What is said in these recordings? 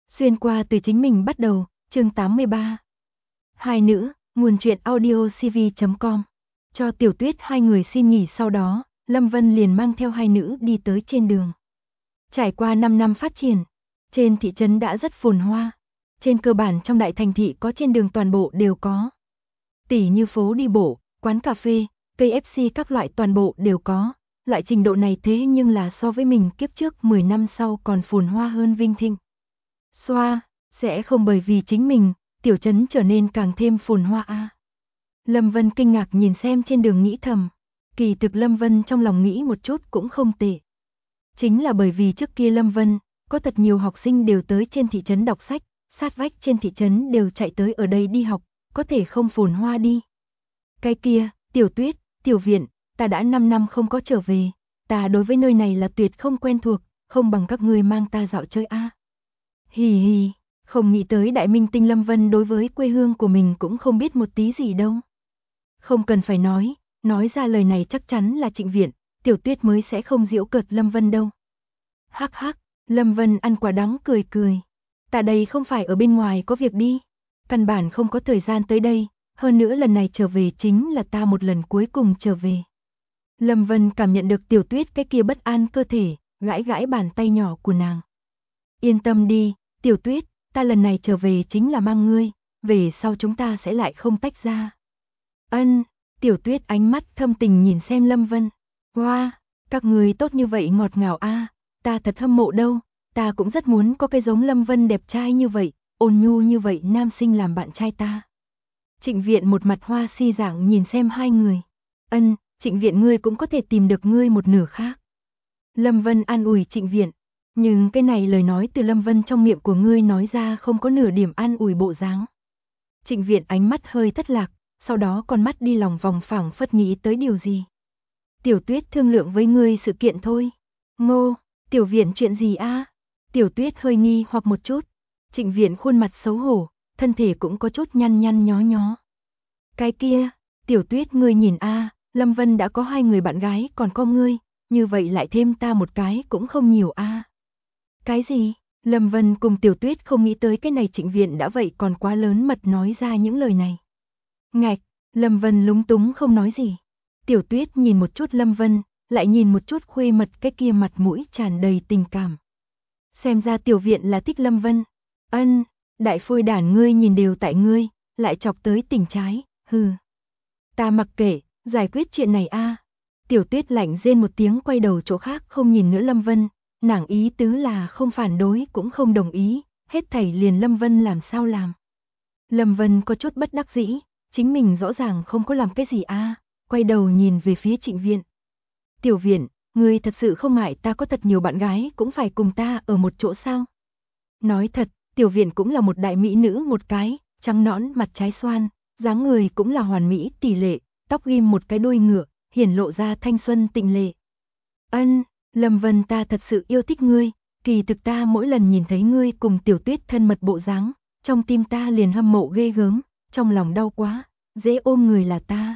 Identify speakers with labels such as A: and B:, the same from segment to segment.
A: Xuyên qua từ chính mình bắt đầu, chương 83. Hai nữ, nguồn truyện audio cv.com. Cho Tiểu Tuyết hai người xin nghỉ sau đó, Lâm Vân liền mang theo hai nữ đi tới trên đường. Trải qua 5 năm phát triển, trên thị trấn đã rất phồn hoa. Trên cơ bản trong đại thành thị có trên đường toàn bộ đều có. Tỉ như phố đi bộ, quán cà phê, KFC các loại toàn bộ đều có. Loại trình độ này thế nhưng là so với mình kiếp trước 10 năm sau còn phồn hoa hơn vinh thịnh. Xoa, sẽ không bởi vì chính mình, tiểu trấn trở nên càng thêm phồn hoa a. Lâm Vân kinh ngạc nhìn xem trên đường nghĩ thầm. Kỳ thực Lâm Vân trong lòng nghĩ một chút cũng không tệ. Chính là bởi vì trước kia Lâm Vân, có thật nhiều học sinh đều tới trên thị trấn đọc sách, sát vách trên thị trấn đều chạy tới ở đây đi học, có thể không phồn hoa đi. Cái kia, Tiểu Tuyết, Tiểu Viện, ta đã 5 năm không có trở về, ta đối với nơi này là tuyệt không quen thuộc, không bằng các ngươi mang ta dạo chơi a. Hì hì, không nghĩ tới đại minh tinh Lâm Vân đối với quê hương của mình cũng không biết một tí gì đâu. Không cần phải nói ra lời này chắc chắn là Trịnh Viện, Tiểu Tuyết mới sẽ không giễu cợt Lâm Vân đâu. Hắc hắc, Lâm Vân ăn quả đắng cười cười. Ta đây không phải ở bên ngoài có việc đi, căn bản không có thời gian tới đây, hơn nữa lần này trở về chính là ta một lần cuối cùng trở về. Lâm Vân cảm nhận được Tiểu Tuyết cái kia bất an cơ thể, gãi gãi bàn tay nhỏ của nàng. Yên tâm đi, Tiểu Tuyết, ta lần này trở về chính là mang ngươi, về sau chúng ta sẽ lại không tách ra. Ân, Tiểu Tuyết ánh mắt thâm tình nhìn xem Lâm Vân. Wow, các người tốt như vậy ngọt ngào a, ta thật hâm mộ đâu, ta cũng rất muốn có cái giống Lâm Vân đẹp trai như vậy, ôn nhu như vậy nam sinh làm bạn trai ta. Trịnh Viện một mặt hoa si dạng nhìn xem hai người. Ân, Trịnh Viện ngươi cũng có thể tìm được ngươi một nửa khác. Lâm Vân an ủi Trịnh Viện, nhưng cái này lời nói từ Lâm Vân trong miệng của ngươi nói ra không có nửa điểm an ủi bộ dáng. Trịnh Viện ánh mắt hơi thất lạc, sau đó con mắt đi lòng vòng phảng phất nghĩ tới điều gì. Tiểu Tuyết thương lượng với ngươi sự kiện thôi. Ngô, Tiểu Viện chuyện gì a? Tiểu Tuyết hơi nghi hoặc một chút. Trịnh Viện khuôn mặt xấu hổ, thân thể cũng có chút nhăn nhăn nhó nhó. Cái kia, Tiểu Tuyết ngươi nhìn a, Lâm Vân đã có hai người bạn gái còn có ngươi, như vậy lại thêm ta một cái cũng không nhiều a. Cái gì? Lâm Vân cùng Tiểu Tuyết không nghĩ tới cái này Trịnh Viện đã vậy còn quá lớn mật nói ra những lời này. Ngạch, Lâm Vân lúng túng không nói gì. Tiểu Tuyết nhìn một chút Lâm Vân, lại nhìn một chút khuê mật cái kia mặt mũi tràn đầy tình cảm. Xem ra Tiểu Viện là thích Lâm Vân. Ân, đại phôi đản ngươi nhìn đều tại ngươi, lại chọc tới tình trái, hừ. Ta mặc kệ, giải quyết chuyện này a. Tiểu Tuyết lạnh rên một tiếng quay đầu chỗ khác không nhìn nữa Lâm Vân, nàng ý tứ là không phản đối cũng không đồng ý, hết thảy liền Lâm Vân làm sao làm. Lâm Vân có chút bất đắc dĩ, chính mình rõ ràng không có làm cái gì a, quay đầu nhìn về phía Trịnh Viện. Tiểu Viện, ngươi thật sự không ngại ta có thật nhiều bạn gái cũng phải cùng ta ở một chỗ sao? Nói thật, Tiểu Viện cũng là một đại mỹ nữ một cái, trắng nõn mặt trái xoan, dáng người cũng là hoàn mỹ tỷ lệ, tóc ghim một cái đuôi ngựa, hiển lộ ra thanh xuân tịnh lệ. Ân, Lâm Vân ta thật sự yêu thích ngươi, kỳ thực ta mỗi lần nhìn thấy ngươi cùng Tiểu Tuyết thân mật bộ dáng, trong tim ta liền hâm mộ ghê gớm, trong lòng đau quá, dễ ôm người là ta.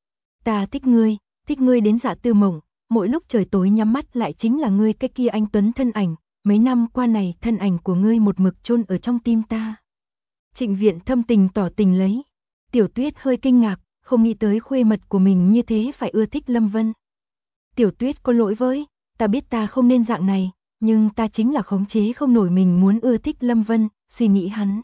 A: Ta thích ngươi đến dạ tư mộng, mỗi lúc trời tối nhắm mắt lại chính là ngươi cái kia anh tuấn thân ảnh, mấy năm qua này thân ảnh của ngươi một mực chôn ở trong tim ta. Trịnh Viện thâm tình tỏ tình lấy. Tiểu Tuyết hơi kinh ngạc, không nghĩ tới khuê mật của mình như thế phải ưa thích Lâm Vân. Tiểu Tuyết có lỗi với, ta biết ta không nên dạng này, nhưng ta chính là khống chế không nổi mình muốn ưa thích Lâm Vân, suy nghĩ hắn.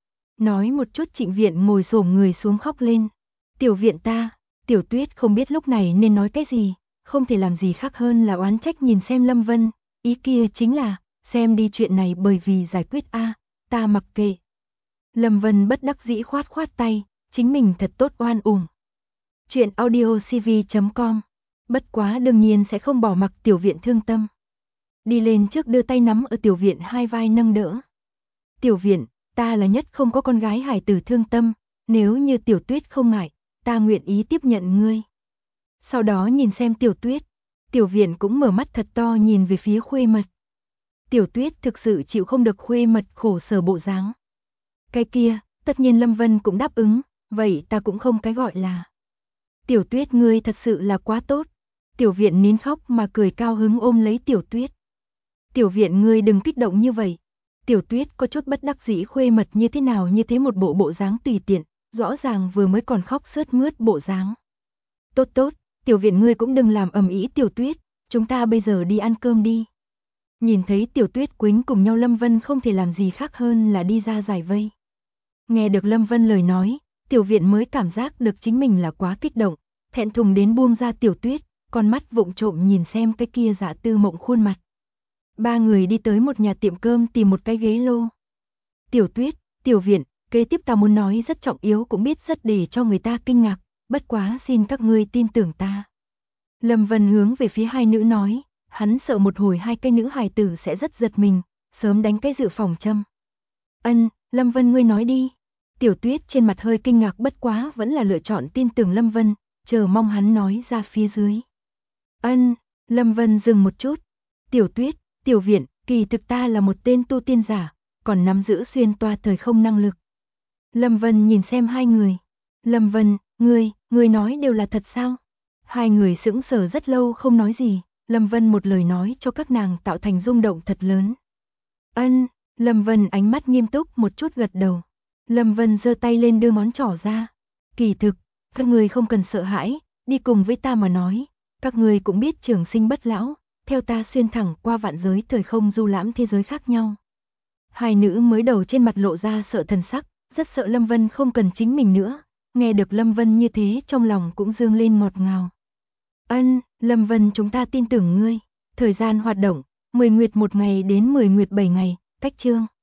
A: Nói một chút Trịnh Viện ngồi xổm người xuống khóc lên. Tiểu Viện ta, Tiểu Tuyết không biết lúc này nên nói cái gì, không thể làm gì khác hơn là oán trách nhìn xem Lâm Vân, ý kia chính là, xem đi chuyện này bởi vì giải quyết a, ta mặc kệ. Lâm Vân bất đắc dĩ khoát khoát tay, chính mình thật tốt oan uổng. Chuyện audio cv.com. Bất quá đương nhiên sẽ không bỏ mặc Tiểu Viện thương tâm. Đi lên trước đưa tay nắm ở Tiểu Viện hai vai nâng đỡ. Tiểu Viện, ta là nhất không có con gái hài tử thương tâm, nếu như Tiểu Tuyết không ngại, ta nguyện ý tiếp nhận ngươi. Sau đó nhìn xem Tiểu Tuyết, Tiểu Viện cũng mở mắt thật to nhìn về phía khuê mật. Tiểu Tuyết thực sự chịu không được khuê mật khổ sở bộ dáng. Cái kia, tất nhiên Lâm Vân cũng đáp ứng, vậy ta cũng không cái gọi là. Tiểu Tuyết ngươi thật sự là quá tốt. Tiểu Viện nín khóc mà cười cao hứng ôm lấy Tiểu Tuyết. Tiểu Viện ngươi đừng kích động như vậy. Tiểu Tuyết có chút bất đắc dĩ, khuê mật như thế nào như thế một bộ dáng tùy tiện, rõ ràng vừa mới còn khóc sướt mướt bộ dáng. Tốt tốt, Tiểu Viện ngươi cũng đừng làm ầm ĩ Tiểu Tuyết, chúng ta bây giờ đi ăn cơm đi. Nhìn thấy Tiểu Tuyết quýnh cùng nhau, Lâm Vân không thể làm gì khác hơn là đi ra giải vây. Nghe được Lâm Vân lời nói, Tiểu Viện mới cảm giác được chính mình là quá kích động, thẹn thùng đến buông ra Tiểu Tuyết, con mắt vụng trộm nhìn xem cái kia Dạ Tư Mộng khuôn mặt. Ba người đi tới một nhà tiệm cơm tìm một cái ghế lô. Tiểu Tuyết, Tiểu Viện, kế tiếp ta muốn nói rất trọng yếu, cũng biết rất để cho người ta kinh ngạc, bất quá xin các ngươi tin tưởng ta. Lâm Vân hướng về phía hai nữ nói, hắn sợ một hồi hai cái nữ hài tử sẽ rất giật mình, sớm đánh cái dự phòng châm. Lâm Vân ngươi nói đi. Tiểu Tuyết trên mặt hơi kinh ngạc, bất quá vẫn là lựa chọn tin tưởng Lâm Vân, chờ mong hắn nói ra phía dưới. Lâm Vân dừng một chút. Tiểu Tuyết, Tiểu Viện, kỳ thực ta là một tên tu tiên giả, còn nắm giữ xuyên toa thời không năng lực. Lâm Vân nhìn xem hai người. Lâm Vân, ngươi nói đều là thật sao? Hai người sững sờ rất lâu không nói gì, Lâm Vân một lời nói cho các nàng tạo thành rung động thật lớn. Lâm Vân ánh mắt nghiêm túc một chút gật đầu. Lâm Vân giơ tay lên đưa ngón trỏ ra. Kỳ thực, các ngươi không cần sợ hãi, đi cùng với ta mà nói, các ngươi cũng biết trường sinh bất lão, theo ta xuyên thẳng qua vạn giới thời không du lãm thế giới khác nhau. Hai nữ mới đầu trên mặt lộ ra sợ thần sắc, rất sợ Lâm Vân không cần chính mình nữa, nghe được Lâm Vân như thế trong lòng cũng dương lên ngọt ngào. Lâm Vân, chúng ta tin tưởng ngươi. Thời gian hoạt động, 10 nguyệt 1 ngày đến 10 nguyệt 7 ngày, cách chương.